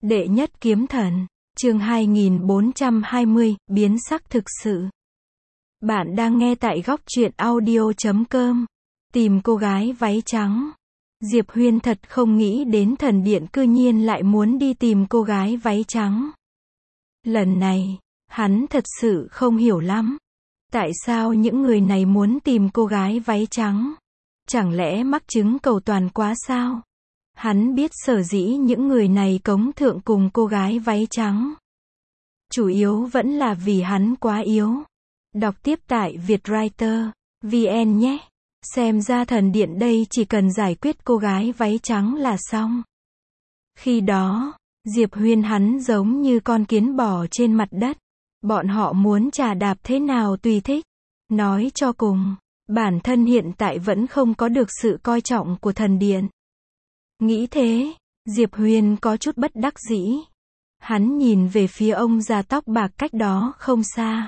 Đệ nhất kiếm thần, chương 2420, biến sắc thực sự. Bạn đang nghe tại góc truyện audio.com. Tìm cô gái váy trắng. Diệp Huyên thật không nghĩ đến thần điện cư nhiên lại muốn đi tìm cô gái váy trắng. Lần này, hắn thật sự không hiểu lắm. Tại sao những người này muốn tìm cô gái váy trắng? Chẳng lẽ mắc chứng cầu toàn quá sao? Hắn biết sở dĩ những người này cống thượng cùng cô gái váy trắng. Chủ yếu vẫn là vì hắn quá yếu. Đọc tiếp tại Vietwriter VN nhé. Xem ra thần điện đây chỉ cần giải quyết cô gái váy trắng là xong. Khi đó, Diệp Huyên hắn giống như con kiến bò trên mặt đất. Bọn họ muốn chà đạp thế nào tùy thích. Nói cho cùng, bản thân hiện tại vẫn không có được sự coi trọng của thần điện. Nghĩ thế, Diệp Huyên có chút bất đắc dĩ. Hắn nhìn về phía ông già tóc bạc cách đó không xa.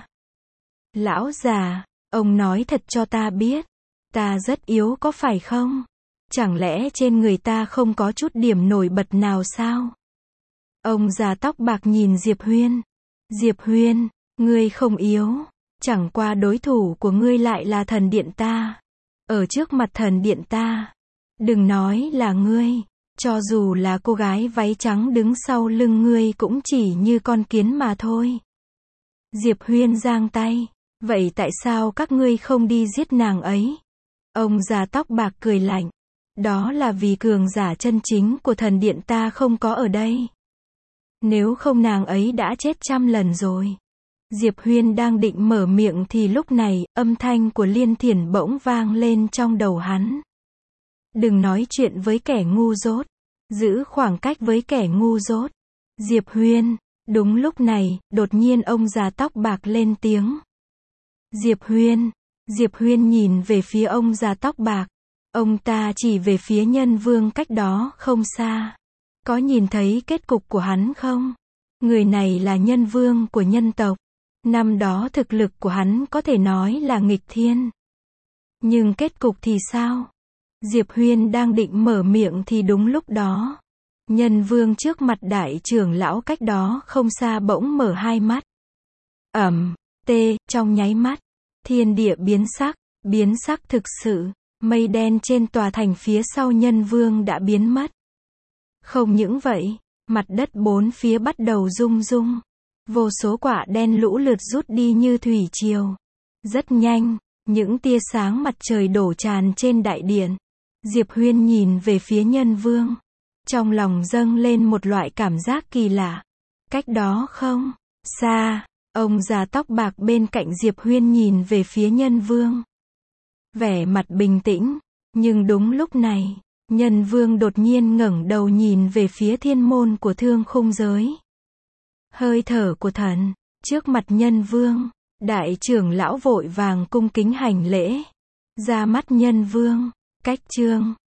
Lão già, ông nói thật cho ta biết. Ta rất yếu có phải không? Chẳng lẽ trên người ta không có chút điểm nổi bật nào sao? Ông già tóc bạc nhìn Diệp Huyên. Diệp Huyên, ngươi không yếu. Chẳng qua đối thủ của ngươi lại là thần điện ta. Ở trước mặt thần điện ta. Đừng nói là ngươi. Cho dù là cô gái váy trắng đứng sau lưng ngươi cũng chỉ như con kiến mà thôi. Diệp Huyên giang tay. Vậy tại sao các ngươi không đi giết nàng ấy? Ông già tóc bạc cười lạnh. Đó là vì cường giả chân chính của thần điện ta không có ở đây. Nếu không nàng ấy đã chết 100 lần rồi. Diệp Huyên đang định mở miệng thì lúc này, âm thanh của Liên Thiển bỗng vang lên trong đầu hắn. Đừng nói chuyện với kẻ ngu dốt. Giữ khoảng cách với kẻ ngu dốt. Diệp Huyên. Đúng lúc này, đột nhiên ông già tóc bạc lên tiếng. Diệp Huyên. Diệp Huyên nhìn về phía ông già tóc bạc. Ông ta chỉ về phía nhân vương cách đó không xa. Có nhìn thấy kết cục của hắn không? Người này là nhân vương của nhân tộc. Năm đó thực lực của hắn có thể nói là nghịch thiên. Nhưng kết cục thì sao? Diệp Huyên đang định mở miệng thì đúng lúc đó. Nhân vương trước mặt đại trưởng lão cách đó không xa bỗng mở hai mắt. Trong nháy mắt. Thiên địa biến sắc thực sự. Mây đen trên tòa thành phía sau nhân vương đã biến mất. Không những vậy, mặt đất bốn phía bắt đầu rung rung. Vô số quả đen lũ lượt rút đi như thủy triều. Rất nhanh, những tia sáng mặt trời đổ tràn trên đại điện. Diệp Huyên nhìn về phía nhân vương. Trong lòng dâng lên một loại cảm giác kỳ lạ. Cách đó không xa, ông già tóc bạc bên cạnh Diệp Huyên nhìn về phía nhân vương. Vẻ mặt bình tĩnh, nhưng đúng lúc này, nhân vương đột nhiên ngẩng đầu nhìn về phía thiên môn của thương khung giới. Hơi thở của thần, trước mặt nhân vương, đại trưởng lão vội vàng cung kính hành lễ. Ra mắt nhân vương, cách chương